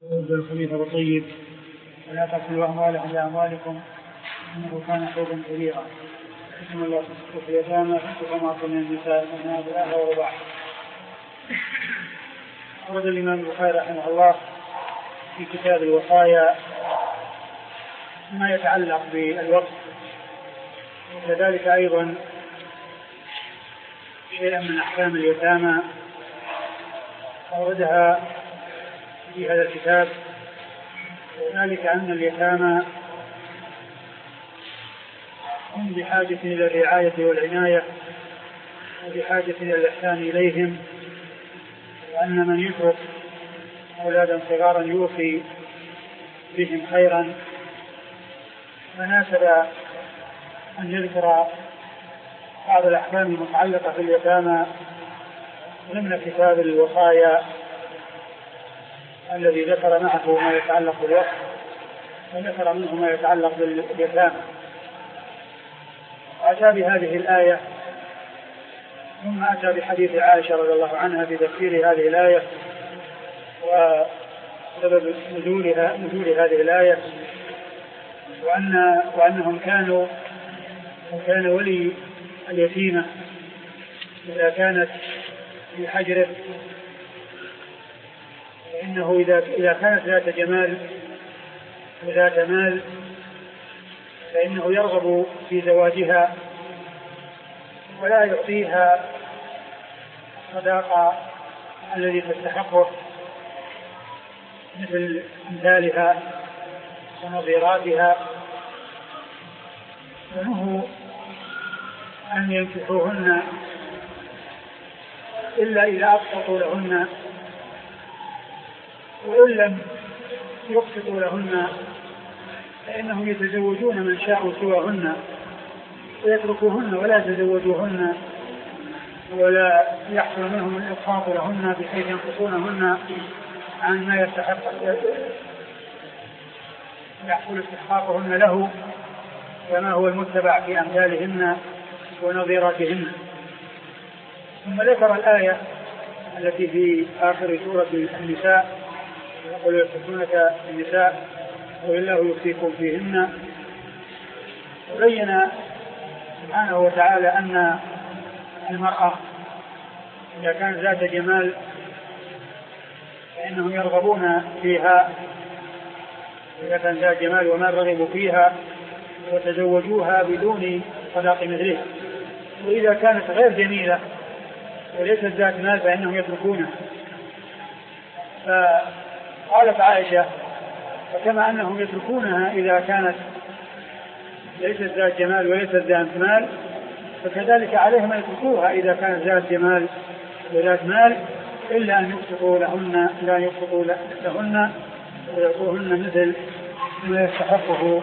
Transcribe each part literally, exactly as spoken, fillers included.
الخبيث والطيب ولا تأكلوا أموالهم بأموالكم إنه كان حوبا كبيرا. بسم الله في اليتامى كما من النساء من هذا الآية ورباع. أورد الإمام البخاري رحمه الله في كتاب الوصايا ما يتعلق بالوقت، وكذلك أيضا شيئا من أحكام اليتامى أوردها في هذا الكتاب، وذلك أن اليتامى هم بحاجة إلى الرعاية والعناية وبحاجة إلى الإحسان إليهم، وأن من يترك أولادا صغارا يوصي بهم خيرا. فناسب أن يذكر بعض الأحكام المتعلقة في اليتامى ضمن كتاب الوصايا الذي ذكر معه ما يتعلق بالوقت، وذكر منه ما يتعلق باليتامى. أتى بهذه الآية ثم أتى بحديث عائشة رضي الله عنها في تفسير هذه الآية وسبب نزولها نزول هذه الآية، وأن وأنهم كانوا وكان ولي اليتيمة إذا كانت في حجره فإنه إذا إذا كانت ذات جمال وذات مال فإنه يرغب في زواجها ولا يعطيها صداقة الذي تستحقه مثل أمثالها ونظيراتها، وهو أن ينكحوهن إلا إذا أقسطوا لهن، وإن لم يقسطوا لهن فإنهم يتزوجون من شاءوا سواهن ويتركوهن ولا يتزوجوهن ولا يحصل منهم الإقساط لهن بحيث ينقصونهن عن ما يستحق يحصل استحقاقهن له كما هو المتبع في أمثالهن ونظيراتهن. ثم ذكر الآية التي في آخر سورة النساء يقول يفتونك النساء والله يفتيكم فيهن، وبين سبحانه وتعالى أن المرأة إذا كانت ذات جمال فإنهم يرغبون فيها، إذا كانت ذات جمال وما رغبوا فيها وتزوجوها بدون صداق مثلها، وإذا كانت غير جميلة وليست ذات مال فإنهم يتركونها. فقالت عائشة فكما أنهم يتركونها إذا كانت ليست ذات جمال وليست ذات مال فكذلك عليهم أن يتركوها إذا كانت ذات جمال وذات مال، إلا أن يقسطوا لهن لا يقسطوا لهن ويعطوهن مثل ما يستحقه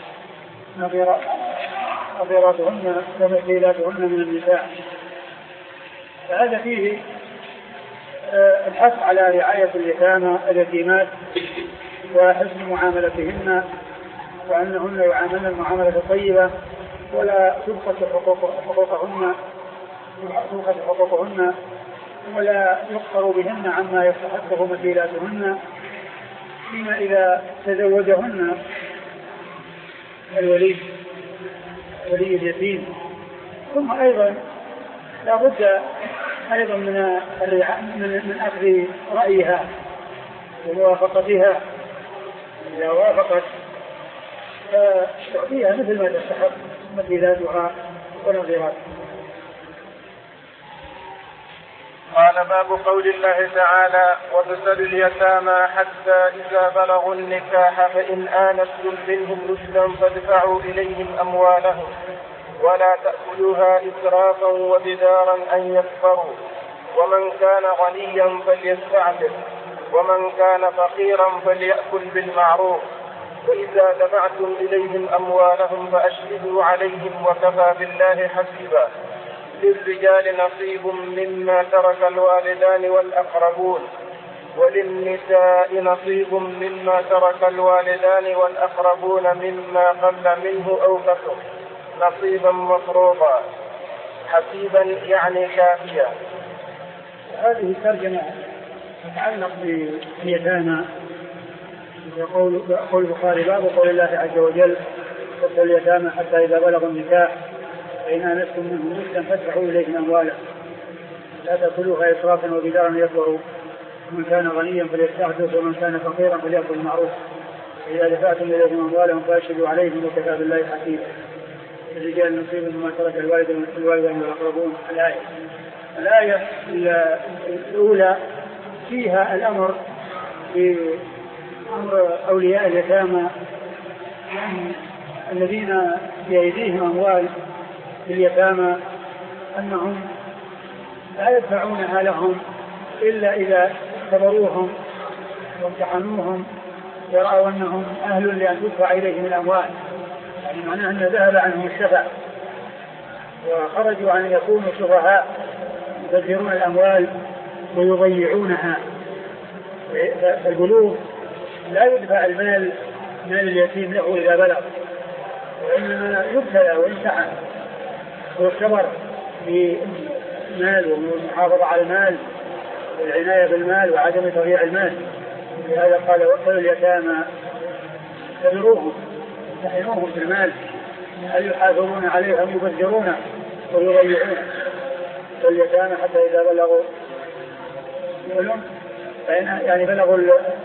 نظيراتهن ومثيلاتهن من النساء. فهذا فيه الحث على رعاية اليتامى اليتيمات وحسن معاملتهن، وأنهن يعاملن المعاملة الطيبة ولا تبخس حقوقهن حقوقهن ولا يقصر بهن عما يستحقه مثيلاتهن، فيما إذا تزوجهن الولي ولي اليتيم. ثم أيضا لا بد أيضا من من أخذ رأيها وموافقتها، إذا وافقت فتعطيها مثل ما تستحق مثيلاتها ونظيراتها. قال باب قول الله تعالى وابتلوا اليتامى حتى إذا بلغوا النكاح فإن آنستم منهم رشدا فادفعوا إليهم أموالهم ولا تأكلوها إسرافا وبدارا أن يكفروا، ومن كان غنيا فليستعفف ومن كان فقيرا فليأكل بالمعروف، وإذا دفعتم إليهم أموالهم فأشهدوا عليهم وكفى بالله حسيبا. للرجال نصيب مما ترك الوالدان والأقربون، وللنساء نصيب مما ترك الوالدان والأقربون مما قل منه أو كثر نصيبا مفروضا حسيبا يعني كافيا. هذه ترجمة تتعلق باليتامى يقول يقول البخاري باب قول الله عز وجل وابتلوا اليتامى حتى إذا بلغوا النكاح فإن آنستم منهم رشدا فادفعوا إليهم أموالهم لا تأكلوها إسرافا وبدارا يكبروا ومن كان غنيا فليستعفف ومن كان فقيرا فليأكل بالمعروف فإذا دفعتم إليهم أموالهم فأشهدوا عليهم وكفى بالله حسيبا. الرجال نصيب مما ترك الوالدين والأقربون. الآية الآية الأولى فيها الأمر بأمر أولياء اليتامى يعني الذين بأيديهم أموال اليتامى أنهم لا يدفعونها لهم إلا إذا اختبروهم وامتحنوهم ورأوا أنهم أهل لأن تدفع إليهم الأموال، يعني معناه أن ذهب عنهم الشفع وخرجوا عن أن يكونوا شفعاء يبذرون الأموال ويضيعونها. فالبلوغ لا يدفع المال مال اليتيم له إذا بلغ، وإنما يبتلى ويمتحن ويختبر بمال والمحافظة على المال والعناية بالمال وعدم تضييع المال. لهذا قال وابتلوا اليتامى اختبروهم امتحنوهم في المال هل يحافظون عليه أم يبذرونه ويضيعونه. واليتامى حتى إذا بلغوا يقولون يعني بلغوا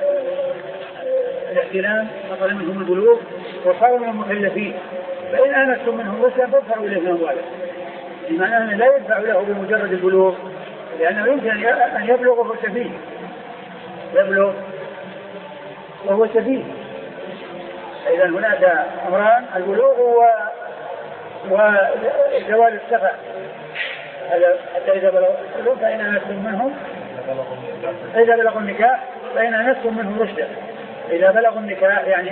الاحتلام فطلب منهم البلوغ وصاروا من المكلفين فإن آنستم منهم رشدا فادفعوا إليهم أموالهم، بمعنى أنه لا يدفع له بمجرد البلوغ لأنه يمكن أن يبلغ وهو سفيه يبلغ وهو سفيه. إذا هناك أمران البلوغ وزوال السفع حتى إذا بلغوا فإن آنستم منهم إذا بلغوا النكاح فإن آنستم منهم رشدا. إذا بلغوا النكاح يعني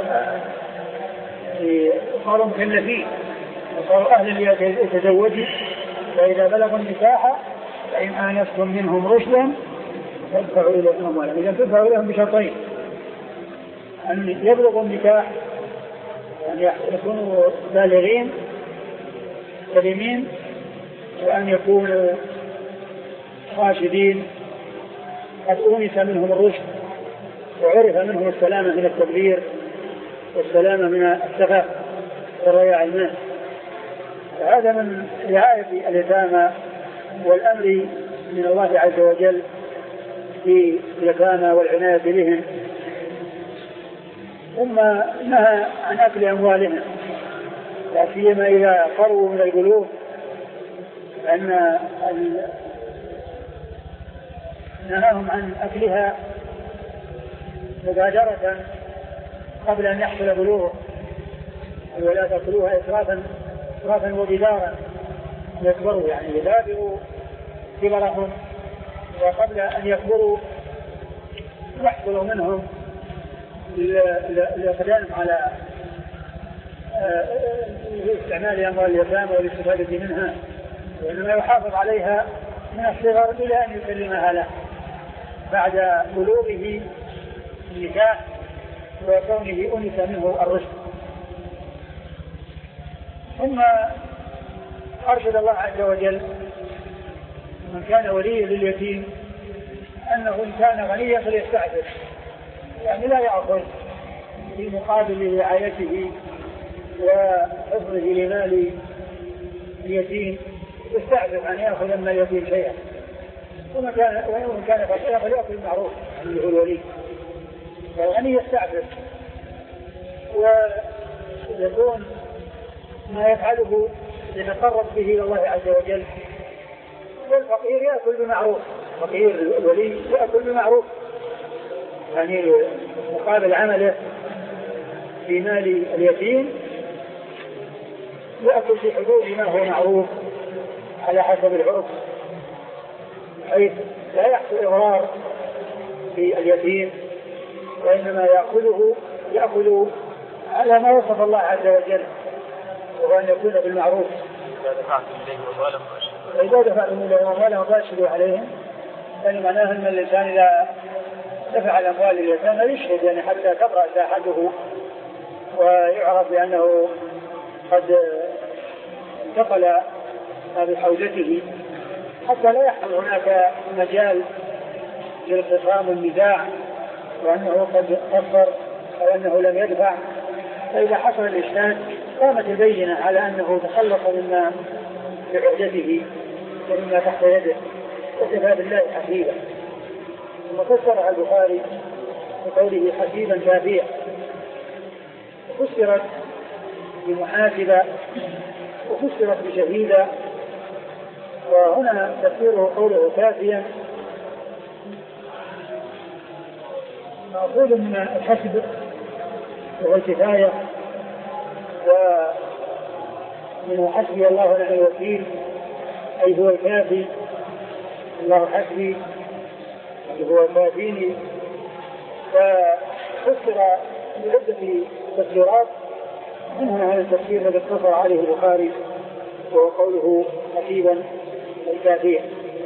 صاروا مكلفين وصاروا أهلا ليتزوجوا. فإذا بلغوا النكاح فإن آنستم منهم رشدا فادفعوا إليهم أموالهم. إذا تدفعوا لهم بشرطين أن يبلغوا النكاح أن يكونوا بالغين سليمين وأن يكونوا راشدين قد أونس منهم الرشد وعرف منهم السلامة من التبذير والسلامة من السفه ورياع المال. هذا من رعاية اليتامى والأمر من الله عز وجل في اليتامى والعناية بهم. ثم نهى عن أكل أموالهم لا سيما إذا قربوا من البلوغ أن نهاهم عن أكلها مبادرة قبل أن يحصل بلوغ ولا تأكلوها إسرافا إسرافا وبدارا يكبروا يعني يبادروا كبرهم وقبل أن يكبروا يحصل منهم الإقدام على استعمال أموال اليتامى والاستفادة منها، وإنما يحافظ عليها من الصغر إلى أن يسلمها له بعد بلوغه النكاح وكونه أنس منه الرشد. ثم أرشد الله عز وجل من كان وليا لليتيم أنه إن كان غنيا فليستعفف، يعني لا يأخذ في مقابل رعايته وحفظه لمال اليتيم، يستعفف أن يأخذ من اليتيم شيئا، ومن كان وإن كان فقيرا فليأكل المعروف اللي هو الولي. فالغني يستعفف ويكون ما يفعله يتقرب به إلى الله عز وجل، والفقير يأكل بمعروف، فقير الولي يأكل بمعروف يعني مقابل عمله في مال اليتيم يأكل في حدود ما هو معروف على حسب العرف، حيث لا يحصل إضرار في اليتيم، وإنما يأخذه يأخذ على ما وصف الله عز وجل، وهو أن يكون بالمعروف. إذا دفعتم إليهم أموالهم فأشهدوا عليهم، يعني معناه أن الإنسان إذا دفع الأموال اليتامى يشهد يعني حتى تبرأ ساحته ويعرف بأنه قد انتقل بحوزته، حتى لا يحصل هناك مجال للخصام والنزاع وأنه قد قصر أو أنه لم يدفع، فإذا حصل الإشهاد قامت البينة على أنه تخلص مما بعهدته ومما تحت يده وكفى بالله حسيبا. ثم فسرها البخاري بقوله حسيبا كافيا، وفسرت بمحاسبة وفسرت بشهيدا، وهنا تفسيره قوله كافيا مأخوذ من الحسب وهو الكفاية، ومن حسبي الله ونعم الوكيل أي هو الكافي، الله حسبي هو الكافيني. ففسر بعدة تفسيرات، منها هذا التفسير الذي اقتصر عليه البخاري وهو قوله حسيبا الكافية.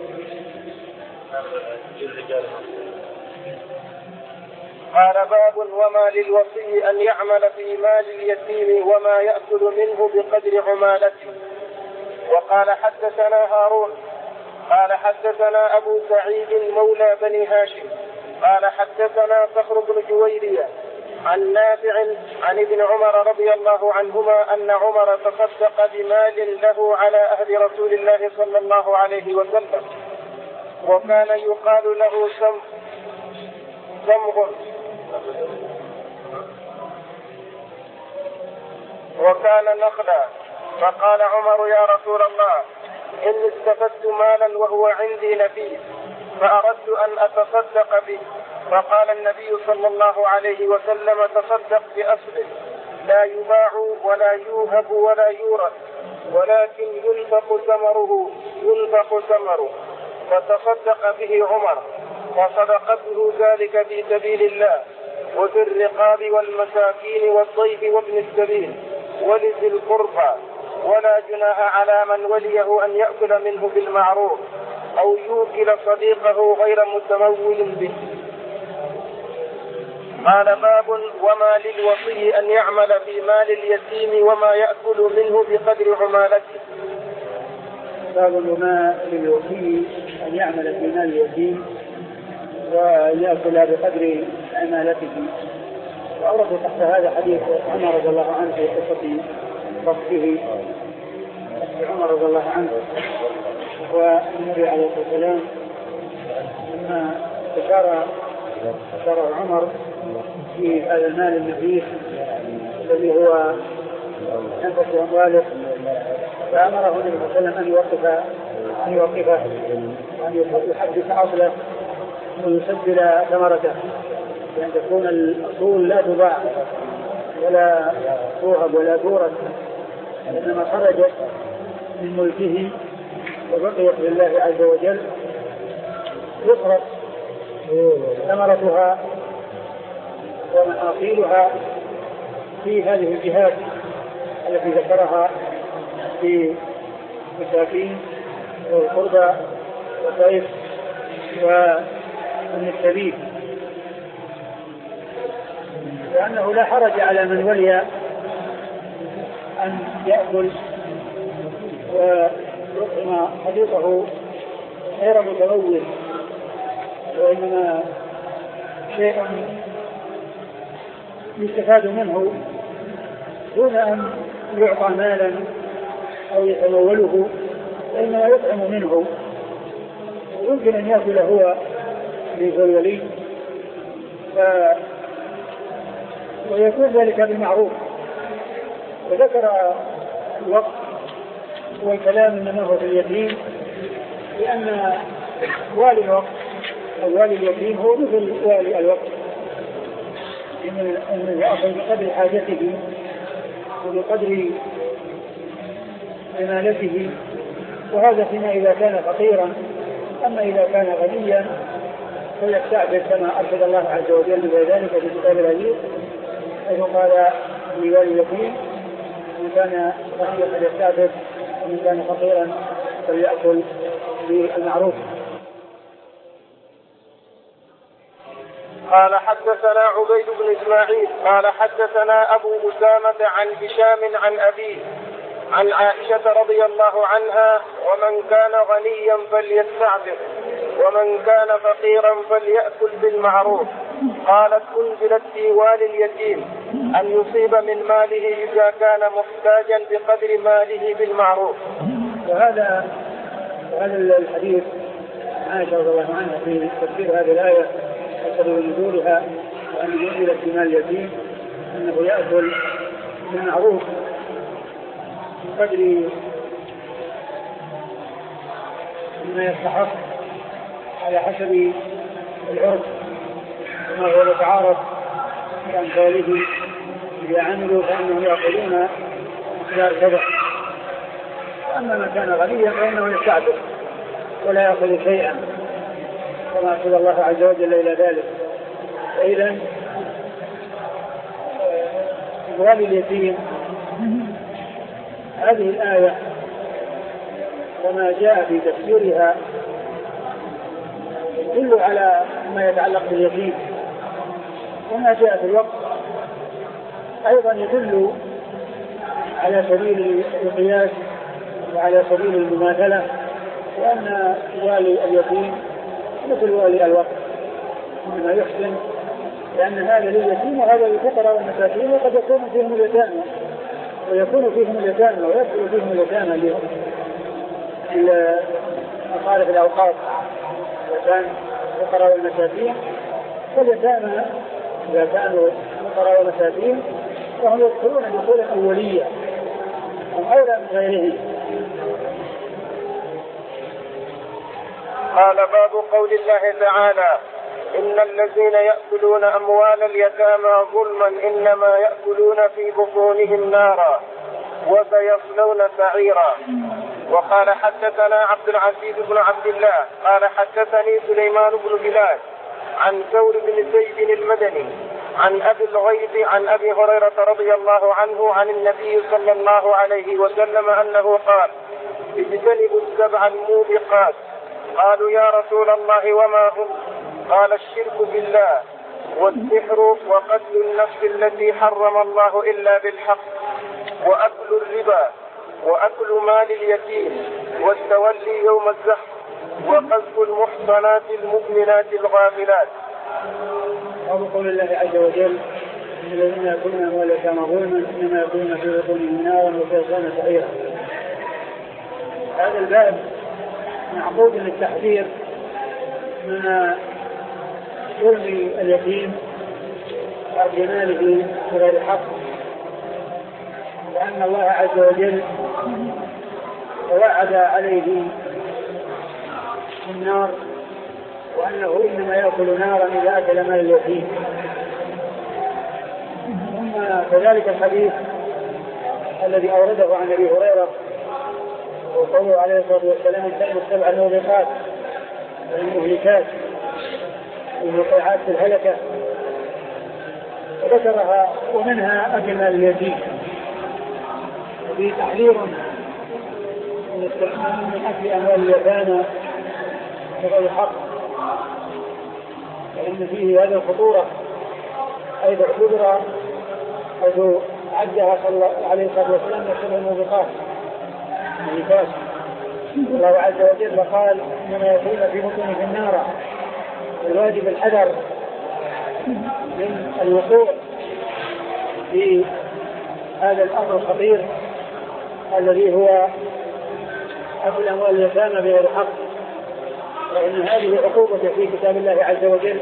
قال باب وما للوصي أن يعمل في مال اليتيم وما يأكل منه بقدر عمالته. وقال حدثنا هارون قال حدثنا أبو سعيد مولى بني هاشم قال حدثنا صخر بن جويرية عن نافع عن ابن عمر رضي الله عنهما أن عمر تصدق بمال له على أهل رسول الله صلى الله عليه وسلم، وكان يقال له سمغ، وكان نخلا. فقال عمر يا رسول الله إني استفدت مالا وهو عندي نفيس فأردت أن أتصدق به. فقال النبي صلى الله عليه وسلم تصدق بأصله لا يباع ولا يوهب ولا يورث، ولكن ينفق ثمره ينفق ثمره. فتصدق به عمر، وصدقته ذلك في سبيل الله وفي الرقاب والمساكين والضيف وابن السبيل ولذي القربى، ولا جناح على من وليه أن يأكل منه بالمعروف أو يوكل صديقه غير متمول به. قال باب وما للوصي أن يعمل في مال اليتيم وما يأكل منه بقدر عمالته. باب وما للوصي أن يعمل في مال اليتيم وأن يأكل بقدر عمالته. وأورد تحت هذا حديث عمر رضي الله عنه في قصة ربه عمر رضي الله عنه والنبي عليه الصلاة والسلام لما اشار اشار عمر في هذا المال النفيس الذي هو أنفس أمواله، فأمره النبي صلى الله عليه وسلم أن يوقف أن يوقفه وأن يحدث أصله ويسجل ثمرته، بأن تكون الأصول لا تباع ولا توهب ولا تورث، إنما خرجت من ملكه وبقيت لله عز وجل يصرف ثمرتها ومحاصيلها في هذه الجهات التي ذكرها في مساكين والقربى والضيف وابن السبيل، لأنه لا حرج على من ولي أن يأكل ويطعم حديثه غير متمول، وإنما شيء يستفاد منه دون أن يعطى مالا أو يتموله، وإنما يطعم منه، ويمكن أن يأكل هو للولي ف... ويكون ذلك بالمعروف. وذكر الوقت والكلام إنما هو في اليتيم، لأن والي الوقت أو والي اليتيم هو مثل والي الوقت، إنه يأخذ بقدر حاجته وبقدر عمالته، وهذا فيما إذا كان فقيرا. أما إذا كان غنيا فيستعبد كما أرشد الله عز وجل بذلك في كتاب العزيز، حيث قال لوالي اليتيم من كان غنيا فليستعبد ومن كان فقيرا فليأكل بالمعروف. قال حدثنا عبيد بن إسماعيل قال حدثنا أبو أسامة عن هشام عن أبيه عن عائشة رضي الله عنها: ومن كان غنيا فليستعفف ومن كان فقيرا فليأكل بالمعروف. قالت: أنزلت في والي اليتيم أن يصيب من ماله إذا كان محتاجا بقدر ماله بالمعروف. وهذا هذا الحديث عائشة رضي الله عنها في تفسير هذه الآية وسبب نزولها وأن أنزلت في مال اليتيم أنه يأكل بالمعروف بقدر ما يستحق على حسب العرف وما هو يتعارف بأمثاله. إذا عملوا فإنهم يأخذون مقدار كذا، وأما من كان غنيا فإنه يستعبد ولا يأخذ شيئا كما أرشد الله عز وجل إلى ذلك. فإذا والي اليتيم هذه الآية وما جاء في تفسيرها يدل على ما يتعلق باليتيم، وما جاء في الوقت أيضا يدل على سبيل القياس وعلى سبيل المماثلة، وأن والي اليتيم مثل والي الوقت مما يحسن، لأن هذا لليتيم وهذا للفقراء والمساكين، وقد يكون فيهم اليتامى ويكون فيهم اليتامى ويدخل فيهم اليتامى لمصارف الأوقات. وكان الفقراء والمساكين فاليتامى إذا كانوا فقراء ومساكين فهم يدخلون دخولا أولية هم أولى من غيرهم. قال: باب قول الله تعالى: إن الذين يأكلون أموال اليتامى ظلما إنما يأكلون في بطونهم نارا وسيصلون سعيرا. وقال: حدثنا عبد العزيز بن عبد الله قال: حدثني سليمان بن بلال عن ثور بن زيد المدني عن أبي الغيث عن أبي هريرة رضي الله عنه عن النبي صلى الله عليه وسلم أنه قال: اجتنبوا السبع الموبقات. قالوا: يا رسول الله وما هم؟ قال: الشرك بالله والسحر وقتل النفس التي حرم الله إلا بالحق وأكل الربا وأكل مال اليتيم والتولي يوم الزحف وقذف المحصنات المؤمنات الغافلات. قول الله عز وجل: الذين يأكلون أموال اليتامى ظلما إنما يأكلون في بطونهم نارا وسيصلون سعيرا. هذا الباب معقود للتحذير من ظلم اليتيم وأخذ ماله بغير حق، لأن الله عز وجل توعد عليه النار، وأنه إنما يأكل نارا إذا أكل مال اليتيم. ثم كذلك الحديث الذي أورده عن أبي هريرة وقوله عليه الصلاة والسلام: اجتنبوا السبع الموبقات المهلكات والوقيعات في الهلكة، وذكرها ومنها أكل مال اليتيم. وفيه تحذير من أكل أموال اليتامى بغير حق، لأن فيه هذه الخطورة أيضا كبرى حيث عدها صلى الله عليه وسلم السبع الموبقات المهلكات. الله عز وجل قال: إنما يأكلون في بطونهم النار. الواجب الحذر من الوقوع في هذا الأمر الخطير الذي هو أكل أموال اليتامى بغير حق، لأن هذه عقوبته في كتاب الله عز وجل،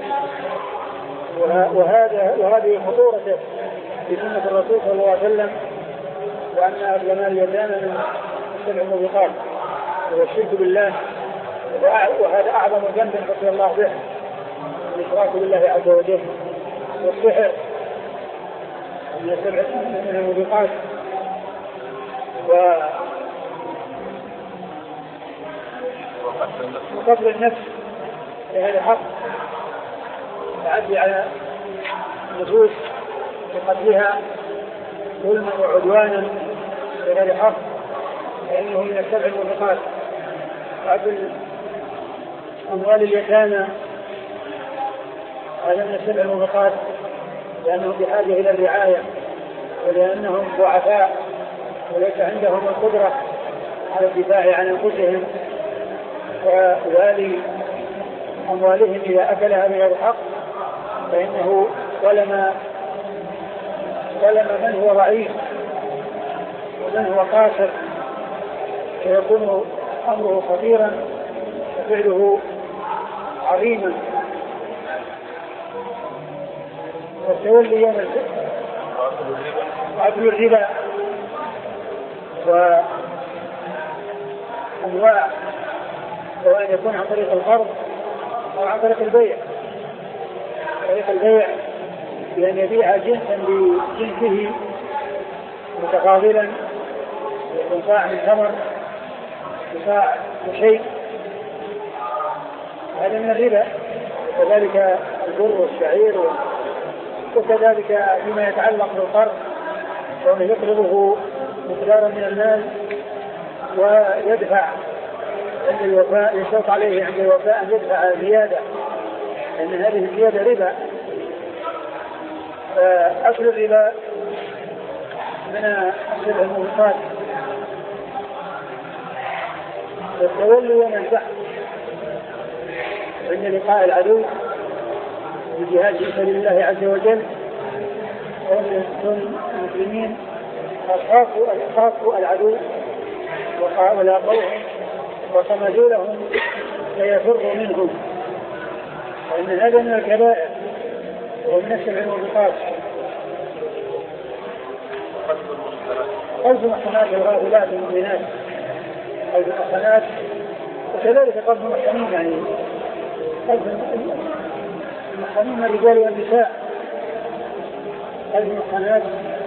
وهذا وهذه خطورته في سنة الرسول صلى الله عليه وسلم، وأن أكل مال اليتامى من السبع الموبقات وهو الشرك بالله، وهذا أعظم ذنب حصل الله به الإشراك بالله عز وجل، والسحر من السبع الموبقات، وقتل النفس بهذا حق، تعدي على النفوس بقتلها ظلما وعدوانا بغير حق، لأنه من السبع الموبقات. وأكل أموال اليتامى هذا من السبع الموبقات، لأنهم بحاجة إلى الرعاية ولأنهم ضعفاء وليس عندهم القدرة على الدفاع عن أنفسهم ووالي أموالهم إذا أكلها بغير حق فإنه ولما ولما من هو ضعيف ومن هو قاصر فيكون أمره خطيرا وفعله عظيما. والتولي يوم وأكل الربا وأنواع سواء يكون عن طريق القرض أو عن طريق البيع. طريق البيع بأن يبيع جنسا بجنسه متقابلا يكون صاع من ثمر وصاع شيء هذا من الربا. وكذلك البر والشعير وكذلك فيما يتعلق بالقرض وأنه يقرضه مقدارا من المال ويدفع عند الوفاء يشترط عليه عند الوفاء أن يدفع زيادة لأن هذه الزيادة ربا. فأكل الربا من السبع الموبقات. والتولي يوم البحث عند لقاء العدو بجهاد في سبيل الله عز وجل وهم المسلمين خافوا العدو ولاقوهم وصمدوا لهم فيفروا منهم وإن هذا من الكبائر ومن السبع الموبقات. قلب المحصنات الغافلات المؤمنات قلب المحصنات وكذلك قلب المحصنين يعني قلب المحصنين الرجال والنساء. قلب المحصنات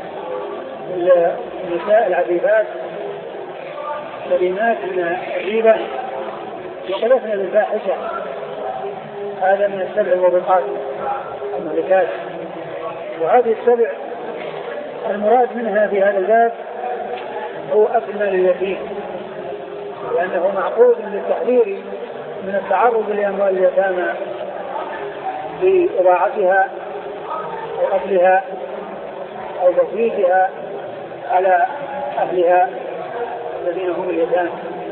النساء العفيفات سليمات من الريبة وقلفن بالفاحشة. هذا من السبع الموبقات المهلكات. وهذه السبع المراد منها في هذا الباب هو أكل مال اليتيم لأنه معقود للتحذير من التعرض لأموال اليتامى بإضاعتها أو أكلها أو تفريطها على أهلها الذين هم اليتامى.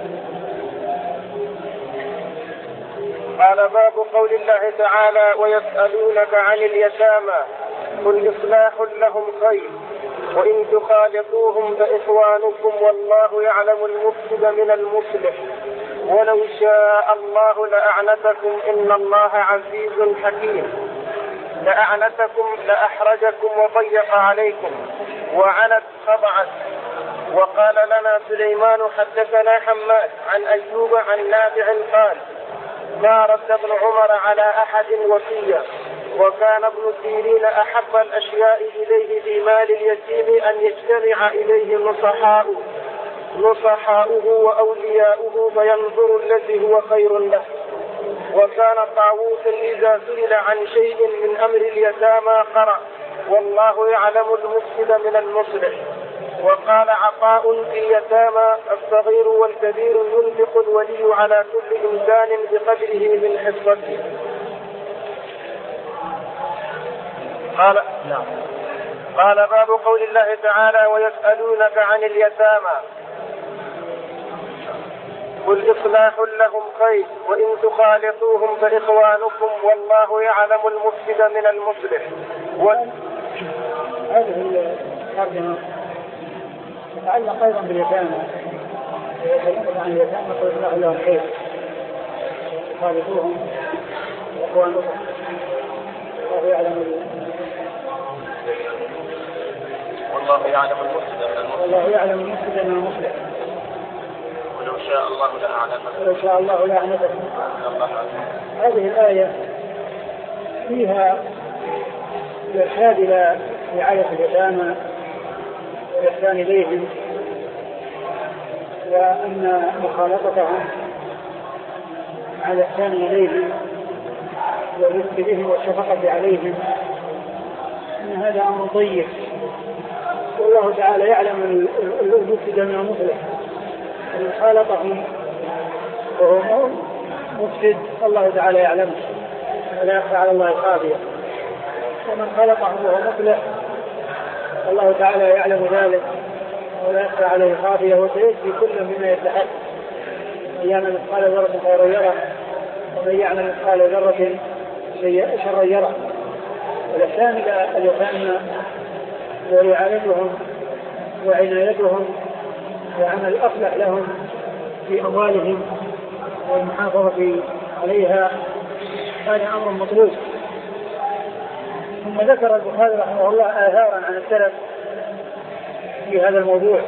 قال باب قول الله تعالى ويسألونك عن اليتامى قل إصلاح لهم خير وإن تخالطوهم فإخوانكم والله يعلم المفسد من المصلح ولو شاء الله لأعنتكم إن الله عزيز حكيم. لأعنتكم لأحرجكم وضيق عليكم وعنت خضعت. وقال لنا سليمان حدثنا حماد عن أيوب عن نافع قال ما رد ابن عمر على أحد وصية وكان ابن سيرين أحب الأشياء إليه في مال اليتيم أن يجتمع إليه نصحاؤه نصحاؤه وأولياؤه فينظر الذي هو خير له. وكان طاووس إذا سئل عن شيء من أمر اليتامى قرأ والله يعلم المفسد من المصلح. وقال عطاء في اليتامى الصغير والكبير ينفق الولي على كل إنسان بقدره من حصته. قال نعم. قال باب قول الله تعالى ويسألونك عن اليتامى قل إصلاح لهم خير وإن تخالطوهم فإخوانكم والله يعلم المفسد من المصلح. و... هذه الترجمة تتعلق أيضا باليتامى. يتكلم عن اليتامى قل إصلاح لهم خير تخالطوهم وإخوانكم والله يعلم والله يعلم المفسد من المصلح والله يعلم المفسد من المصلح ولو شاء الله لأعنتكم ولو شاء الله لأعنتكم. هذه الآية فيها الإرشاد إلى رعاية اليتامى والإحسان إليهم وأن مخالطتهم على الإحسان إليهم والرفق بهم والشفقة عليهم أن هذا أمر طيب. والله تعالى يعلم المفسد من المصلح. من خالطهم وهو مفسد الله تعالى يعلمه ولا يخفى على الله خافيا. ومن خلقه وهو مصلح الله تعالى يعلم ذلك ولا يخفى عليه خافية وسيجزي كل بما يستحق. من يعمل مثقال ذرة خيرا يره ومن يعمل مثقال ذرة شرا يره. والإحسان إلى اليتامى ورعايتهم وعنايتهم وعمل الأصلح لهم في أموالهم والمحافظة عليها هذا أمر مطلوب. ثم ذكر البخاري رحمه الله آثارا عن السلف في هذا الموضوع.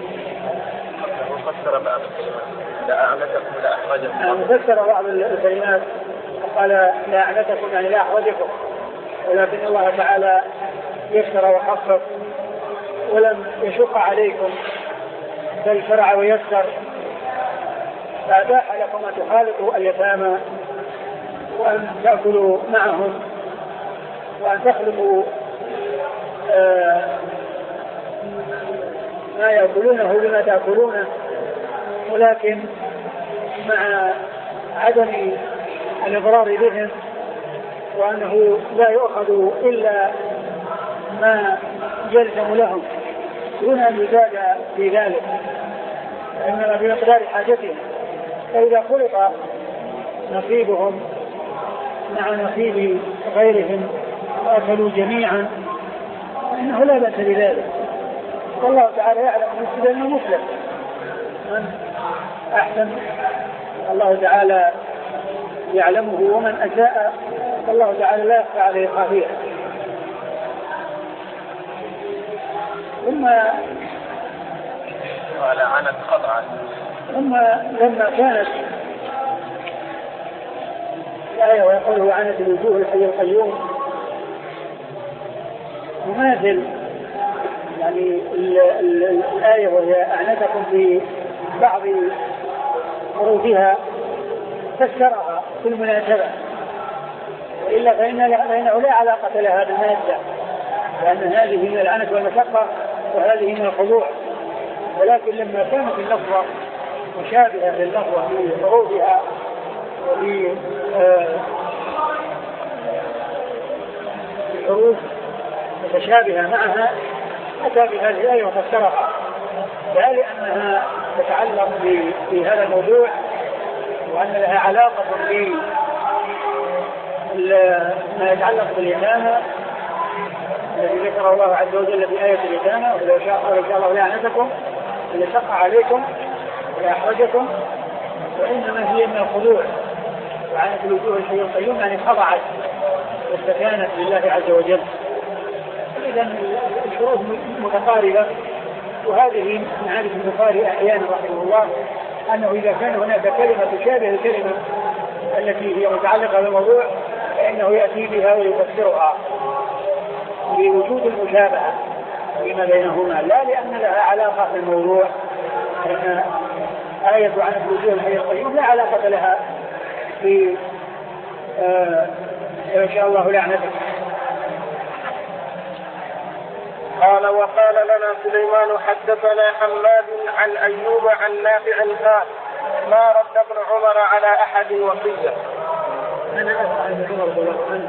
وفسر بعض الكلمات لا أعنتكم لا أحرجكم. فسر بعض الكلمات قال لا أعنتكم يعني لا أحرجكم، ولكن الله تعالى يسر وخفف ولم يشق عليكم بل شرع ويسر، فأباح لكم أن تخالطوا اليتامى وأن تأكلوا معهم وأن تخلقوا آه ما يأكلونه بما تأكلونه، ولكن مع عدم الإضرار بهم، وأنه لا يؤخذ إلا ما يلزم لهم دون أن يزاد في ذلك، إنما بمقدار حاجتهم. فإذا خلق نصيبهم مع نصيب غيرهم وأكلوا جميعا فإنه لا بأس بذلك، والله تعالى يعلم المفسد من المصلح، من أحسن الله تعالى يعلمه، ومن أساء الله تعالى لا يخفى عليه خافية. ثم وعلى عنت قطعا ثم لما كانت الآية ويقوله عنت الوجوه الحي القيوم مماثل يعني ال ال الآية وهي أعنتكم في بعض حروفها فسرها في المناسبة، إلا فإنه لا علاقة لها بالمادة، لأن هذه من العنت والمشقة وهذه من الخضوع، ولكن لما كانت اللفظة مشابهة لللفظة في حروفها وفي الحروف متشابهة معها أتى بهذه الآية وفسرها، لا لأنها تتعلق بهذا الموضوع وأن لها علاقة بما يتعلق باليتامى الذي ذكر الله عز وجل في آية اليتامى، ولو شاء الله لأعنتكم لشق عليكم ولأحرجكم، وإنما هي من الخضوع. وعنت الوجوه الحي القيوم يعني خضعت واستكانت لله عز وجل. إذن الشروط متقاربة، وهذه معارف البخاري أحيانا رحمه الله أنه إذا كان هناك كلمة تشابه الكلمة التي هي متعلقة بالموضوع فإنه يأتي بها ويفسرها لوجود المشابهة فيما بينهما، لا لأن لها علاقة بالموضوع، لأن آية عن الوجوه الحي القيوم لا علاقة لها في آه إن شاء الله لعنتك. قال وقال لنا سليمان حدثنا حماد عن أيوب عن نافع قال ما رد ابن عمر على أحد وصية. أنا أسمع ابن عمر رضي الله عنه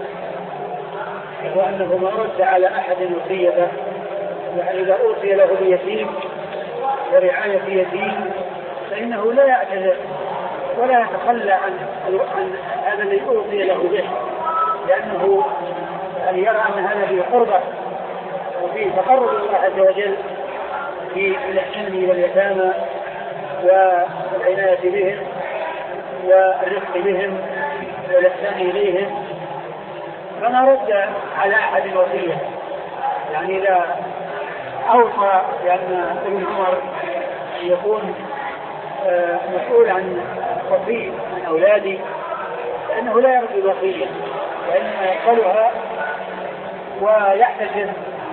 وأنه ما رد على أحد وصيته، يعني إذا أوصي له بيتيم ورعاية يتيم فإنه لا يعتذر ولا يتخلى عن عن هذا الذي أوصي له به، لأنه يعني يرى أن هذا فيه قربة وفي تقرب الله عز وجل في الإحسان إلى اليتامى والعناية بهم والرفق بهم والإحسان إليهم، فما رد على أحد وصية. يعني إذا أوصى بأن ابن عمر يكون مسؤول عن وصي من أولاده فإنه لا يرد الوصية، وإنما يقبلها ويحتجز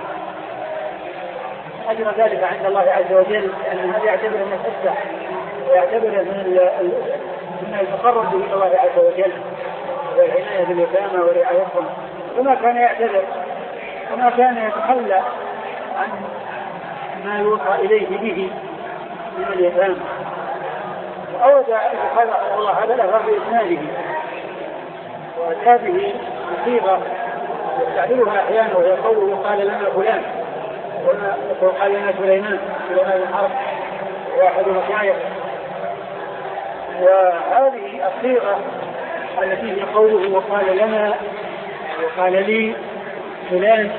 أجر ذلك عند الله عز وجل، لأن هذا يعتبر من الحسة ويعتبر من مما يتقرب به إلى الله عز وجل والعناية باليتامى ورعايتهم، وما كان يعتذر وما كان يتخلى عن ما يوصى إليه به من اليتامى. وأود البخاري رحمه الله هذا الأثر بإسناده، وهذه مصيبة يستعملها أحيانا وهي قوله قال لنا فلان، وقال لنا سليمان سليمان بن حرب واحد مصايب. وهذه الصيغة التي هي قوله وقال لنا وقال لي فلان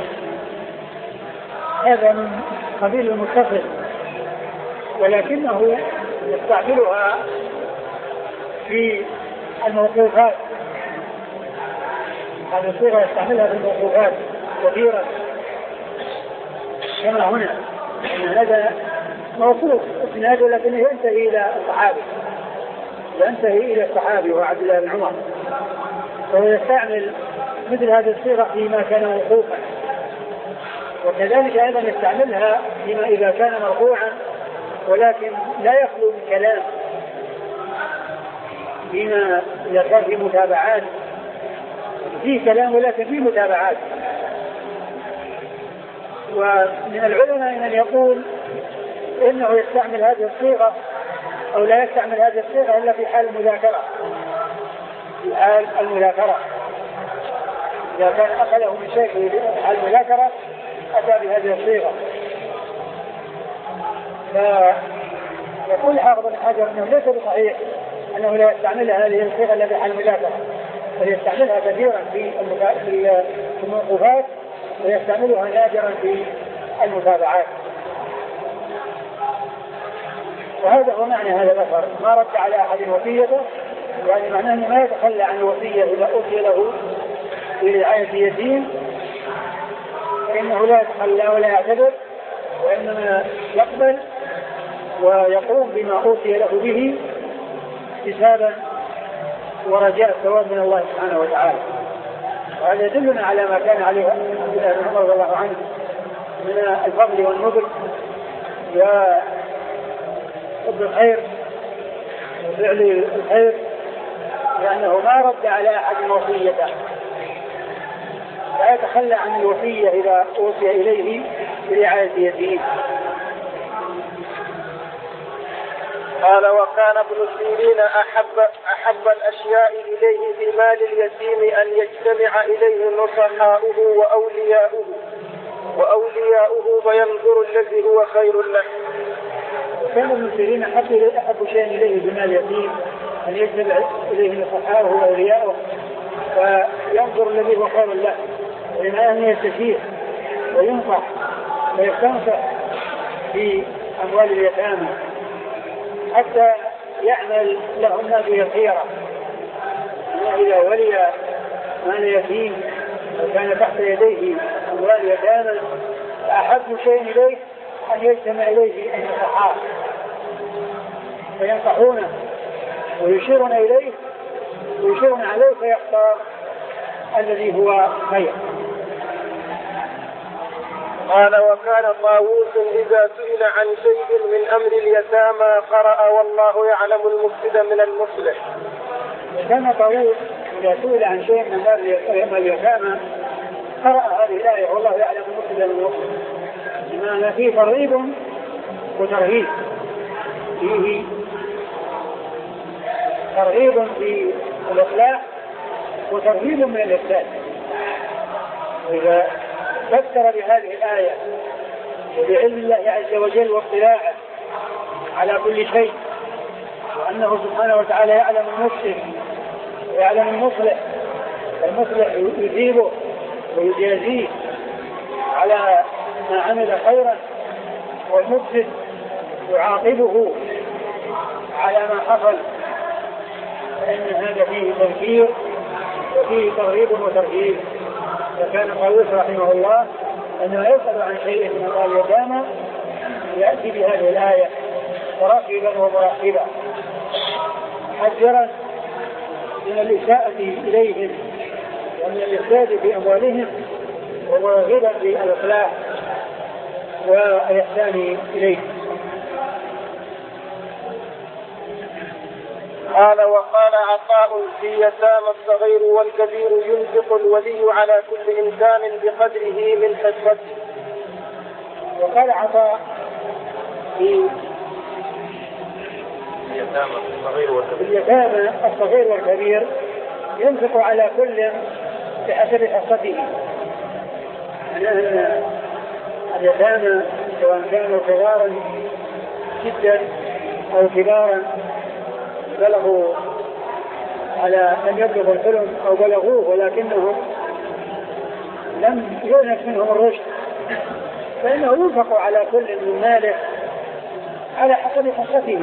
هذا من قبيل المتصل، ولكنه يستعملها في الموقوفات. هذه الصيغة يستعملها في الموقوفات كثيرا كما هنا أن هذا موقوف اسناده لكنه ينتهي إلى الصحابي ينتهي إلى الصحابي وعبد الله بن عمر، وهو يستعمل مثل هذه الصيغة فيما كان موقوفا، وكذلك أيضا يستعملها فيما إذا كان مرفوعا ولكن لا يخلو من كلام، فيما إذا كان في متابعات في كلام ولكن في متابعات. ومن العلماء من يقول إنه يستعمل هذه الصيغة أو لا يستعمل هذه الصيغة إلا في حال المذاكرة في حال المذاكرة إذا كان أخذه من شيء في حال المذاكرة أتى بهذه الصيغة. فيقول حافظ بن حجر أنه ليس بصحيح أنه لا يستعمل هذه الصيغة إلا في حال المذاكرة، بل يستعملها كثيرا في الموقوفات ويستعملها نادرا في المتابعات. وهذا هو معنى هذا الأثر، ما رد على أحد وصيته، يعني معناه أنه ما يتخلى عن الوصية إذا أوصي له برعاية يتيم فإنه لا يتخلى ولا يعتذر، وإنما يقبل ويقوم بما أوصي له به حسابا ورجاء الثواب من الله سبحانه وتعالى. وهذا يدلنا على ما كان عليه عبد الله بن عمر رضي الله عنه من الفضل والنبل وحب الخير وفعل الخير، لأنه ما رد على أحد وصيته، لا يتخلى عن الوصية إذا أوصي إليه برعاية يتيم. قال وكان ابن سيرين أحب, أحب الأشياء إليه في مال اليتيم أن يجتمع إليه نصحاؤه وأولياؤه وأولياؤه فينظر الذي هو خير له. كان ابن سيرين أحب, أحب شيء إليه بمال اليتيم أن يجتمع إليه نصحاؤه وأولياؤه فينظر الذي هو خير له، لما أن يستشير وينصح ويستنصح في أموال اليتامى حتى يعمل لهم ما فيه الخيرة. إذا ولي مال يتيم وكان تحت يديه أموال يتامى فأحب شيء إليه أن يجتمع إليه النصحاء فينصحونه ويشيرون إليه ويشيرون عليه فيختار الذي هو خير. قال وكان طاووس إذا سئل عن شيء من أمر اليتامى قرأ والله يعلم المفسد من المصلح. كان طاووس إذا سئل عن شيء من أمر اليتامى قرأ هذه الآية والله يعلم المفسد من المصلح، لما فيه ترغيب وترهيب، فيه ترغيب في الإصلاح وترهيب من الإفساد. وإذا فسر بهذه الآية وبعلم الله عز وجل واطلاعه على كل شيء وأنه سبحانه وتعالى يعلم المفسد ويعلم المصلح، المصلح يثيبه ويجازيه على ما عمل خيرا، والمفسد يعاقبه على ما حصل، فإن هذا فيه تنكير وفيه ترغيب وترهيب. فكان طاووس رحمه الله أنه يسأل عن شيء من أموال اليتامى يأتي بهذه الآية مراقبا ومراقبا حذرا من الإساءة إليهم ومن الإفساد في أموالهم ومرغبا في الإصلاح والإحسان إليهم. قال وقال عطاء في يتامى الصغير والكبير ينفق الولي على كل إنسان بقدره من حصته. وقال عطاء في اليتامى الصغير والكبير اليتامى الصغير والكبير ينفق على كل بحسب حصته، يعني أن اليتامى سواء كانوا صغارا جدا أو كبارا بلغوا على أن يبلغوا الحلم أو بلغوه ولكنهم لم يؤنس منهم الرشد، فإنه ينفق على كل من ماله على حسب حصته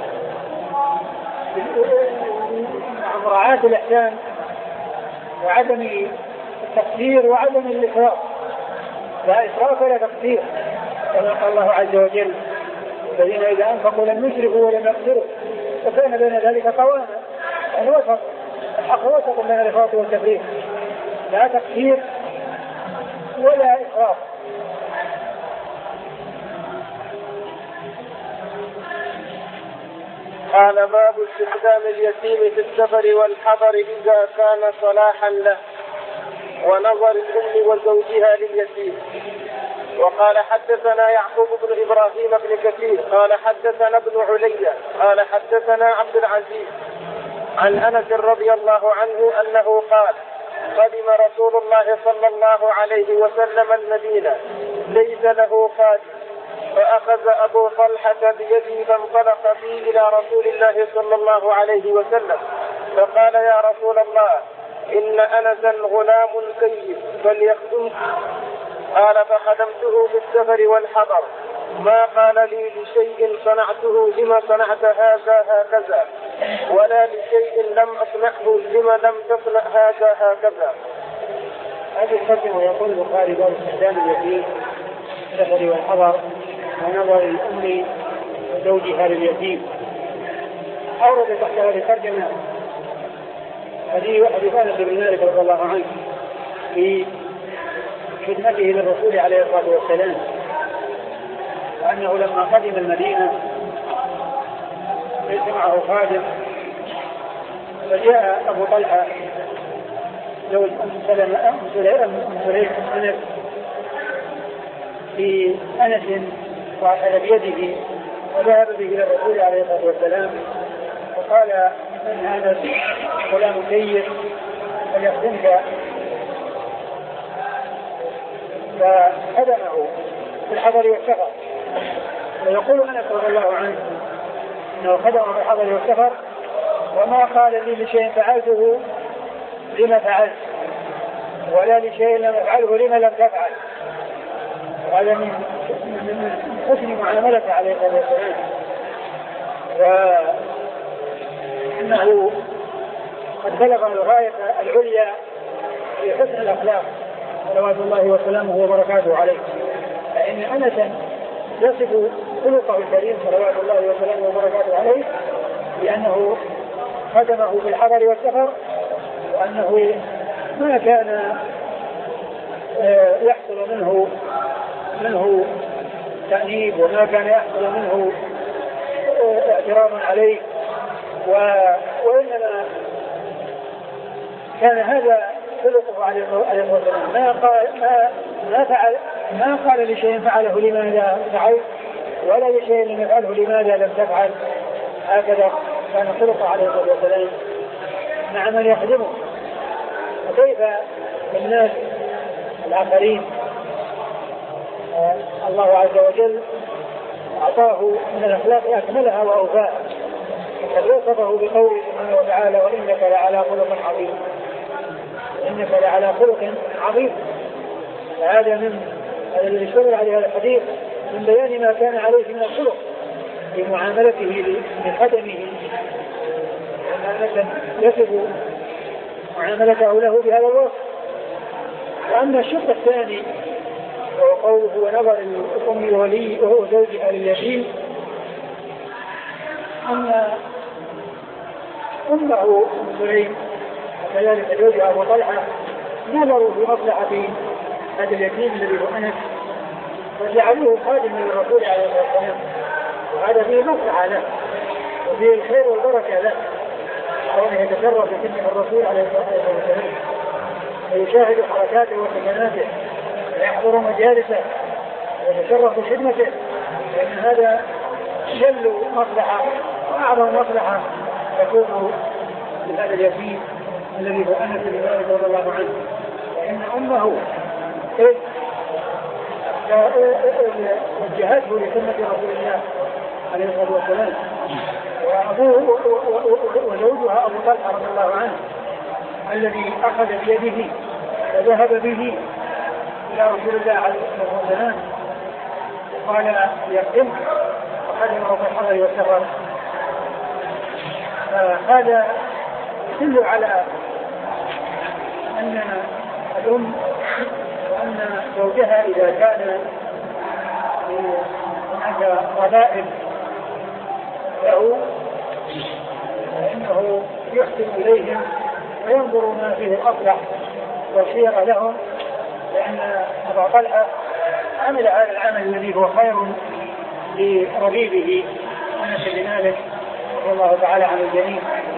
مع مراعاة الإحسان وعدم التقصير وعدم الإسراف، لا إسراف ولا تقصير، كما قال الله عز وجل الذين إذا أنفقوا لم يسرفوا ولم يقتروا وكان بين ذلك قواما، يعني وسط الحق وسط بين الإفراط والتفريط، لا تقصير ولا إسراف. قال باب استخدام اليتيم في السفر والحضر إذا كان صلاحا له ونظر الأم وزوجها لليتيم. وقال حدثنا يعقوب بن إبراهيم بن كثير قال حدثنا ابن علي قال حدثنا عبد العزيز عن أنس رضي الله عنه أنه قال قدم رسول الله صلى الله عليه وسلم المدينة ليس له خادم، فأخذ أبو طلحة بيدي فانطلق بي إلى رسول الله صلى الله عليه وسلم فقال يا رسول الله إن أنسا غلام كيس فليخدمك. قال فخدمته في السفر والحضر، ما قال لي لشيء صنعته لما صنعت هذا هكذا، ولا لشيء لم أصنعه لما لم تصنع هذا هكذا. هذا الترجمة يقول البخاري باب استخدام اليتيم في السفر والحضر ونظر الأم وزوجها لليتيم. أورد تحت هذه الترجمة حديث أنس بن مالك رضي الله عنه في خدمته للرسول عليه الصلاة والسلام، وأنه لما قدم المدينة ليس معه خادم، فجاء أبو طلحة زوج أم سلمة أم سليم أنس في أنس وأخذ بيده وذهب به إلى الرسول عليه الصلاة والسلام وقال من أنس غلام كيس فليخدمك، فخدمه في الحضر والسفر. ويقول أنس رضي الله عنه أنه خدمه في الحضر والسفر وما قال لي لشيء فعلته لما فعلت ولا لشيء لم أفعله لما لم تفعل. وهذا من حسن معاملته عليه الصلاة والسلام، وإنه قد بلغ الغاية العليا في حسن الأخلاق صلوات الله وسلامه وبركاته عليه، فإن أنسا يصف خلقه الكريم صلوات الله وسلامه وبركاته عليه لأنه خدمه في الحضر والسفر، وأنه ما كان يحصل منه منه تأنيب وما كان يحصل منه اعتراض عليه، وإنما كان هذا خلقه عليه الصلاة والسلام، ما قال ما ما فعل ما قال لشيء فعله لماذا فعل ولا لشيء لم يفعله لماذا لم تفعل. هكذا كان خلقه عليه الصلاة والسلام مع من يخدمه. وكيف الناس الآخرين آه الله عز وجل أعطاه من الأخلاق أكملها وأوفاها، وقد وصفه بقوله سبحانه وتعالى وإنك لعلى خلق عظيم، إنك لعلى خلق عظيم. فهذا من الذي اشتمل عليه هذا الحديث من بيان ما كان عليه من الخلق في معاملته لخدمه، وأنه يصف معاملته له بهذا الوصف. وأما الشق الثاني وهو قوله ونظر الأم ولي وهو زوجها لليتيم، أن أمه أم سليم وكذلك زوجها أبو طلحة نظروا في مصلحة هذا اليتيم الذي هو أنس وجعلوه خادما للرسول عليه الصلاة والسلام، وهذا فيه مصلحة له وفيه الخير والبركة له، وأنه يتصرف في خدمة الرسول عليه الصلاة والسلام ويشاهد حركاته وسكناته ويحضر مجالسه ويتصرف في خدمته، لأن هذا جل مصلحة وأعظم مصلحة تكون لهذا اليتيم الذي هو أنس بن مالك رضي الله عنه. وإن أمه إذ وجهته لسنة رسول الله عليه الصلاة والسلام. وأبوه وزوجها أبو طلحة رضي الله عنه الذي أخذ بيده وذهب به إلى رسول الله عليه الصلاة والسلام وقال يقدم وخدمه في الحضر والسفر. فهذا يدل على أن الأم وأن زوجها إذا كان هناك رذائل له فإنه يحسن إليهم وينظر ما فيه الأصلح والخير لهم، لأن أبا طلحة عمل هذا العمل الذي هو خير لربيبه أنس بن مالك رضي الله تعالى عن الجميع.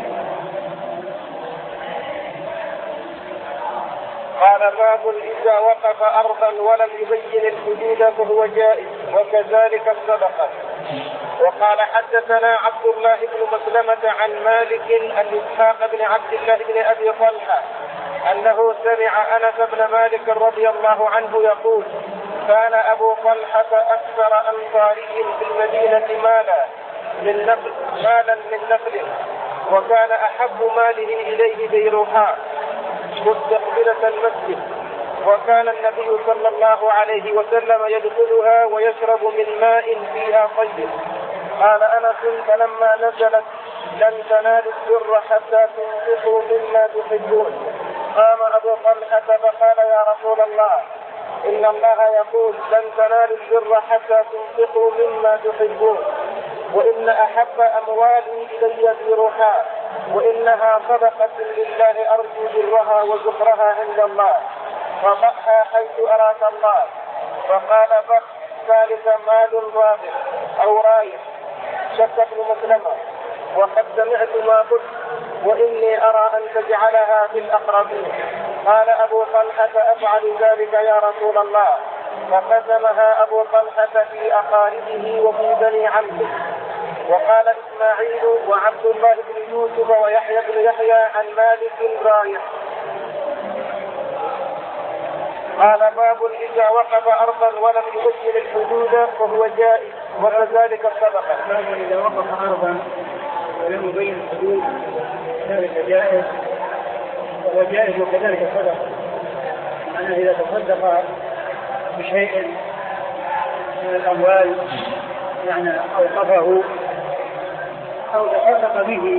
قال باب إذا وقف أرضا ولم يبين الحدود فهو جائز وكذلك الصدقة. وقال حدثنا عبد الله بن مسلمة عن مالك عن إسحاق بن عبد الله بن أبي طلحة أنه سمع أنس بن مالك رضي الله عنه يقول كان أبو طلحة أكثر أنصارهم في المدينة مالا من نفل مالا من نفله، وكان أحب ماله إليه بيروحاء مستقبلة المسجد، وكان النبي صلى الله عليه وسلم يدخلها ويشرب من ماء فيها طيب. قال أنس فلما نزلت لن تنالوا البر حتى تنفقوا مما تحبون قام أبو طلحة فقال يا رسول الله إن الله يقول لن تنالوا البر حتى تنفقوا مما تحبون، وإن أحب أموالي إلي بيروحاء، وإنها صدقة لله أرجو برها وزخرها عند الله، فضعها حيث أراك الله. فقال بخ ذلك مال رابح أو رايح. شك ابن مسلمة وقد سمعت ما قلت وإني أرى أن تجعلها في الأقربين. قال أبو طلحة أفعل ذلك يا رسول الله، فقسمها أبو طلحة في أقاربه وفي بني عمه. وقال إسماعيل وعبد الله بن يوسف ويحيى بن يحيى عن مالك رايح. قال باب إذا وقف أرضا ولم يبين الحدود فهو جائز وكذلك الصدقة. باب إذا وقف أرضا ولم يبين الحدود ذلك جائز وهو جائز وكذلك الصدقة. معناه إذا تصدق بشيء من الأموال يعني أوقفه أو تصدق به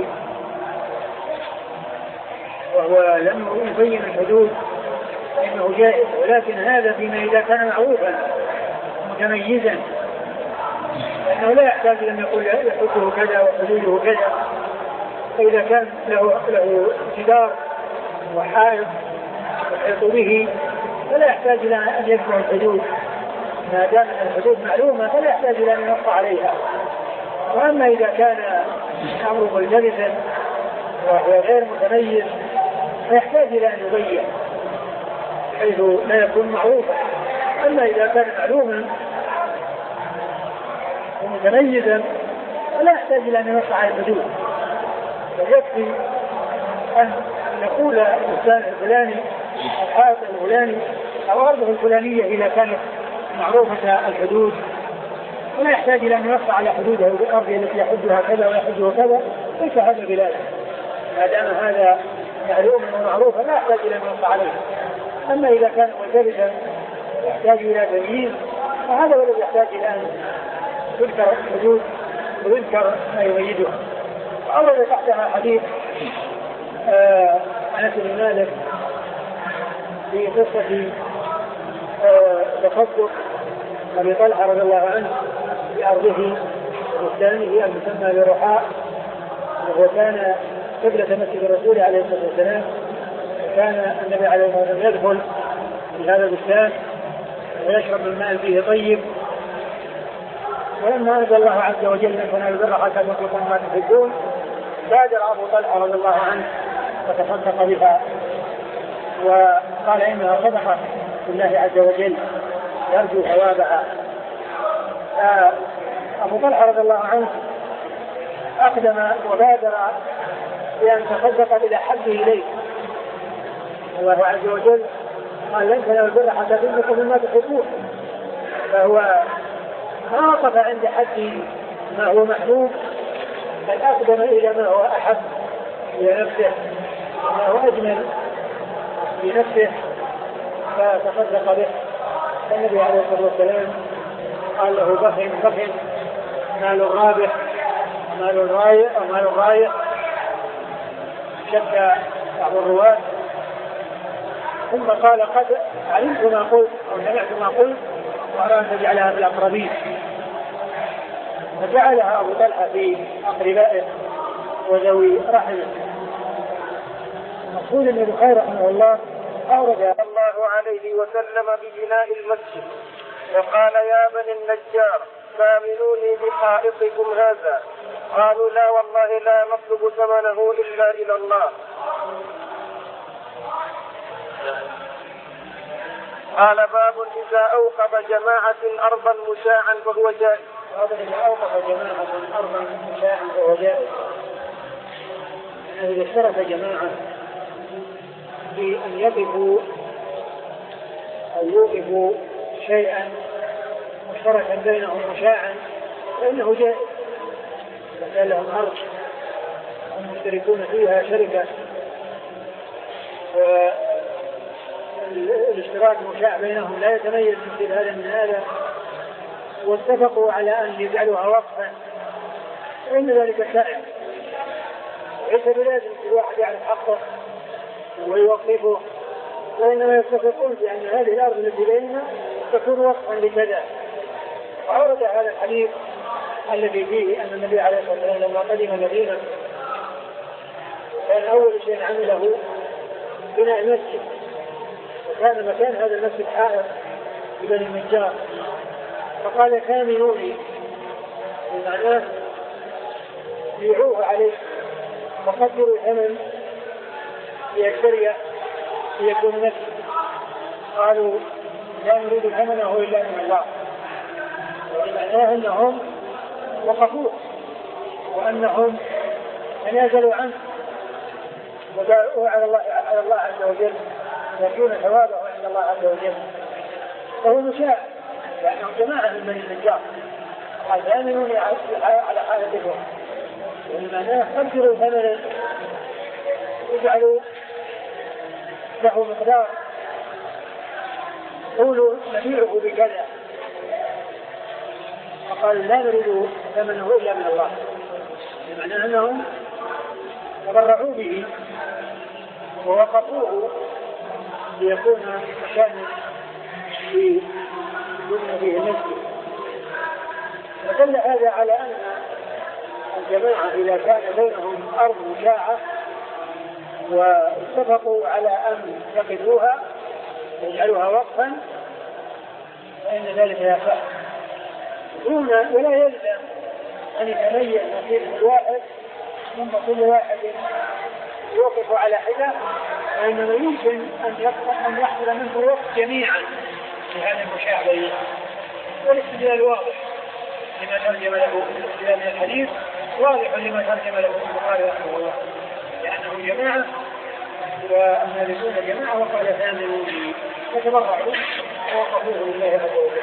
وهو لم يبين الحدود فإنه جائز، ولكن هذا فيما إذا كان معروفا متميزا، لأنه لا يحتاج أن يقول يحده كذا وحدوده كذا. فإذا كان له له جدار وحائط يحيط به فلا يحتاج إلى أن يذكر الحدود، ما دام الحدود معلومة فلا يحتاج إلى أن ينص عليها. وأما إذا كان أمره ملتبسا وهو غير متميز فيحتاج إلى أن يبين حيث لا يكون معروفا. أما إذا كان معلوما ومتميزا فلا يحتاج إلى أن ينص على الحدود، فيكفي أن نقول الإنسان الفلاني الحائط الفلاني أو أرضه الفلانية إذا كانت معروفة الحدود، ولا يحتاج إلى أن ينص على حدوده الأرض التي يحدها كذا ويحدها كذا، ليس هذا بلاده. ما دام هذا معلوم ومعروفا لا يحتاج إلى أن ينص عليه. أما إذا كان ملتبسا يحتاج إلى تمييز فهذا هو الذي يحتاج إلى أن تذكر الحدود ويذكر ما يميزها. وأورد تحتها حديث آه أنس بن مالك في قصة آه تصدق أبي طلحة رضي الله عنه بأرضه وبستانه المسمى بروحاء، وهو كان قبلة مسجد الرسول عليه الصلاة والسلام، وكان النبي عليه الصلاة والسلام يدخل في هذا البستان ويشرب من ماء فيه طيب. ولما أنزل الله عز وجل من تنالوا البر حتى تنفقوا مما تحبون بادر أبو طلحة رضي الله عنه وتصدق بها وقال إنها صدقة لله عز وجل يرجو ثوابها. أبو طلحة رضي الله عنه أقدم وبادر بأن تصدق إلى حبه إليه. الله عز وجل قال لن تنالوا البر حتى تنفقوا مما تحبون، فهو ما وقف عند حد ما هو محبوب، بل أقدم إلى ما هو أحب إلى نفسه وما هو أجمل لنفسه فتصدق به. النبي عليه الصلاة والسلام قال له بخل بخل مال الرابح ومال الرايح أو مال الرايح، شك بعض الرواة. ثم قال قد علمت ما قلت أو سمعت ما قلت وأرى أن تجعلها في الأقربين، فجعلها أبو طلحة في أقربائه وذوي رحمه. مقصود ابن البخاري رحمه الله أورد الله عليه وسلم ببناء المسجد وقال يا بني النجار فامنوني بحائطكم هذا، قالوا لا والله لا نطلب ثمنه إلا إلى الله. قال باب إذا أوقف جماعة أرضا مشاعا فهو جائز. إذا أوقف جماعة أرضا مشاعا فهو جائز، إذا اشترك جماعة في أن يقفوا أو يوقفوا شيئا مشتركا بينهم مشاعا فإنه جائز. إذا كان لهم أرض هم مشتركون فيها شركة والاشتراك مشاع بينهم لا يتميز مثل هذا من هذا واتفقوا على أن يجعلوها وقفا فإن ذلك شائع، ليس بلازم كل واحد يعرف حقه ويوقفه، وإنما يتفقون بأن هذه الأرض التي بيننا تكون وقفا لكذا. وأورد هذا الحديث الذي فيه أن النبي عليه الصلاة والسلام لما قدم المدينة كان أول شيء عمله بناء المسجد، وكان مكان هذا المسجد حائط لبني النجار، فقال كاملوني بمعناه بيعوه عليه وقدروا الثمن ليشتري ليكون مسجد. قالوا لا نريد ثمنه إلا من الله، ومعناه أنهم وقفوه وأنهم تنازلوا عنه ودعوا على الله على الله عز وجل يكون ثوابه عند الله عز وجل. فهو مشاع لأنهم جماعة من بني النجار قال آمنوني على حالتكم، ومعناه قدروا ثمنا يجعلوا له مقدار قولوا نبيعه بكذا، فقالوا لا نريد ثمنه إلا من الله، بمعنى أنهم تبرعوا به ووقفوه ليكون مكانا في يبنى فيه المسجد. فدل هذا على أن الجماعة إذا كان بينهم أرض مشاعة واتفقوا على أن يقفوها ويجعلوها وقفا فإن ذلك يفعل هنا، ولا يلزم أن يتميز نصيب الواحد ثم كل واحد يوقف على حدة، وإنما يمكن أن يحصل منه الوقت جميعا في هذا المشاع بينهم. والاستدلال واضح لما ترجم له الاستدلال من الحديث واضح لما ترجم له البخاري رحمه الله، لأنه جماعة والنابلون جماعة وقال ثامنوا فتبرعوا ووقفوه لله عز وجل.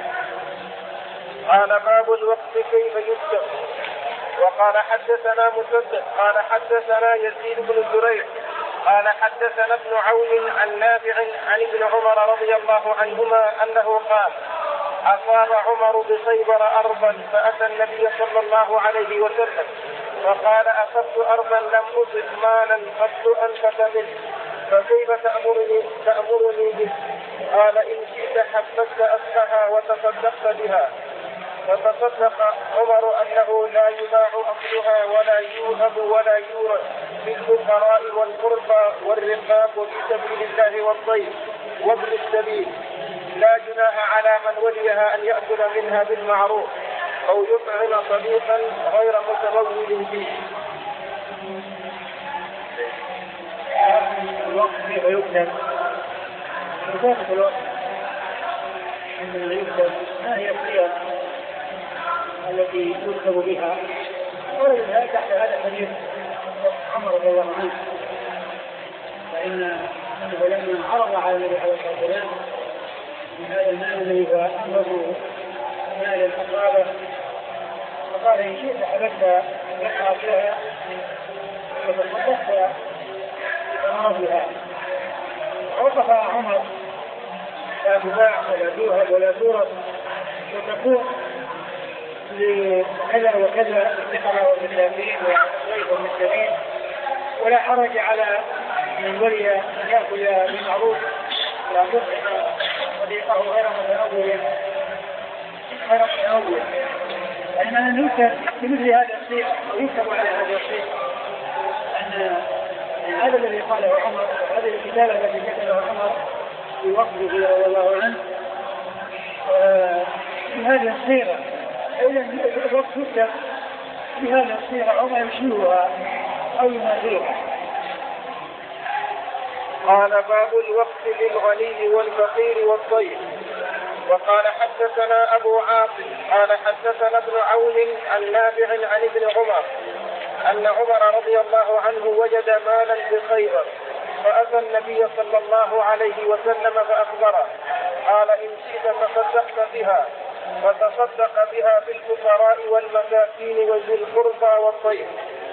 قال باب الوقف كيف يكتب. وقال حدثنا مسدد قال حدثنا يزيد بن زريع قال حدثنا ابن عون عن نافع عن ابن عمر رضي الله عنهما أنه قال أصاب عمر بخيبر أرضا فأتى النبي صلى الله عليه وسلم فقال أصبت أرضا لم أصب مالا قد أنفت منه فكيف تأمرني, تأمرني به؟ قال إن شئت حبست أصلها وتصدقت بها. فتصدق عمر أنه لا يباع أصلها ولا يوهب ولا يورث بالفقراء والقربى والرقاب وفي سبيل الله والضيف وابن السبيل، لا جناح على من وليها أن يأكل منها بالمعروف أو يطعم صديقا غير متمول فيه. الوقت كيف يكتب؟ كتابة الوقت عندما يكتب ما هي الصيغ التي يكتب بها؟ ورد تحت هذا الحديث عمر رضي الله عنه، فإن أنه لما عرض على النبي عليه الصلاة والسلام من هذا المال الذي هو أمره مال الأصابة، فقال إن شئت حبست يقرأ فيها وتصدقت بثمرتها. ووقف عمر لا تباع ولا توهب ولا تورث وتكون لكذا وكذا الفقراء والمساكين والضيف والمسلمين، ولا حرج على من ولي أن يأكل بالمعروف لا يطعم صديقه غير متأول غير متأول. لأننا نكتب بمثل هذا الشيء ويكتب على هذا الشيء أن هذا الذي قاله عمر، هذه الكتابة التي كتبها عمر في وقته رضي الله عنه بهذه الصيغة، إذا الوقت يكتب بهذه الصيغة عمر يشيرها أو يماثلها. قال باب الوقت للغني والفقير والضيف. وقال حدثنا أبو عاصم قال حدثنا ابن عون عن نافع عن ابن عمر أن عمر رضي الله عنه وجد مالا بخيبر فأتى النبي صلى الله عليه وسلم فأخبره قال إن شئت تصدقت بها، فتصدق بها في الفقراء والمساكين وذي القربى والضيف.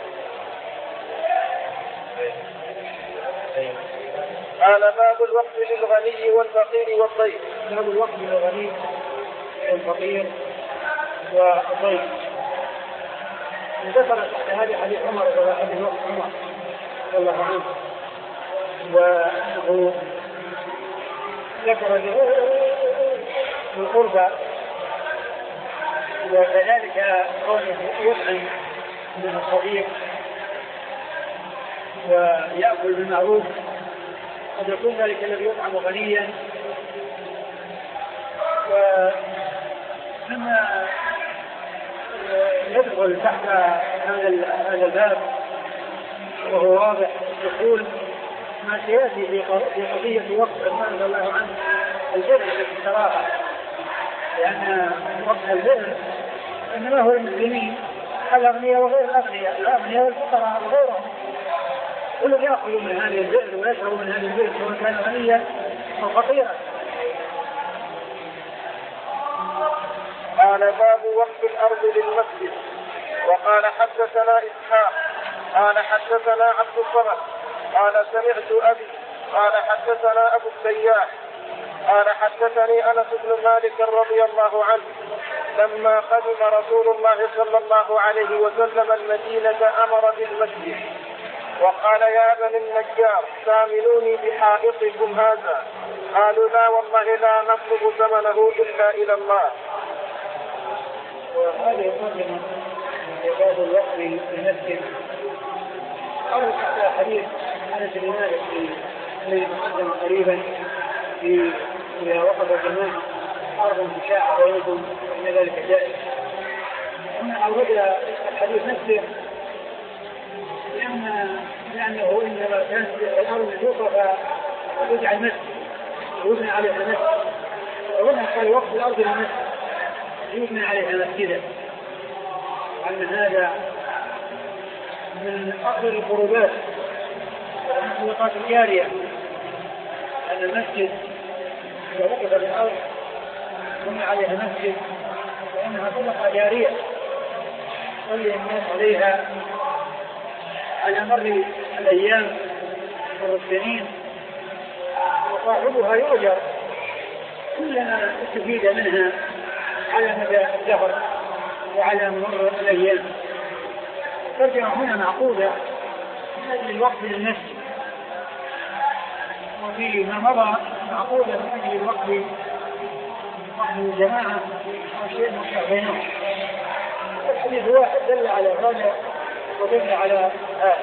قال باب الوقت للغني والفقير والضيف. باب الوقت للغني والفقير والضيف. انتصر هذه حديث عمر وحديث وقت عمر رضي الله عنه، وهو ذكر القربى وكذلك كونه يطعم من الصديق ويأكل بالمعروف، قد يكون ذلك الذي يطعم غنيا. ومما يدخل تحت هذا الباب وهو واضح الدخول ما سيأتي في قضية وقت عثمان رضي الله عنه البر بالصراحة، لأن وقت البر إنما هو المسلمين الأغنياء وغير الأغنياء، الأغنياء والفقراء وغيرهم، كل يأخذ من هذه البئر ويشرب من هذه البئر سواء كان غنيا أو فقيرا. قال باب وقف الأرض للمسجد. وقال حدثنا إسحاق قال حدثنا عبد الصمد قال سمعت أبي قال حدثنا أبو السياح قال حدثني أنس بن مالك رضي الله عنه لما قدم رسول الله صلى الله عليه وسلم المدينة أمر بالمسجد وقال يا بني النجار ساملوني بحائطكم هذا، قالوا لا والله لا نطلب ثمنه إلا إلى الله. وهذا يقدم باب الوقت للمسجد أو حتى حديث أنس بن مالك الذي تقدم قريبا في إذا وقف الجماعة أرض تشاع بينكم إن ذلك جائز. هنا أورد الحديث نفسه لأن لأنه إنما كانت الأرض توقف ويجعل مسجد ويبنى عليها مسجد، وهنا قال وقف الأرض للمسجد يبنى عليها مسجدا، وأن هذا من أفضل القربات والمخلوقات الجارية، أن المسجد إذا وقف بالأرض يبنى عليها مسجد فإنها طرقة جارية يصلي الناس عليها على مر الأيام والسنين، وصاحبها يؤجر كلما استفيد منها على مدى الدهر وعلى مر الأيام. ترجع هنا معقودة من أجل الوقت للمسجد، وفي ما مضى معقودة من أجل الوقت وقت الجماعة وشيء مستغينون. الحديث واحد دل على هذا ودل على هذا.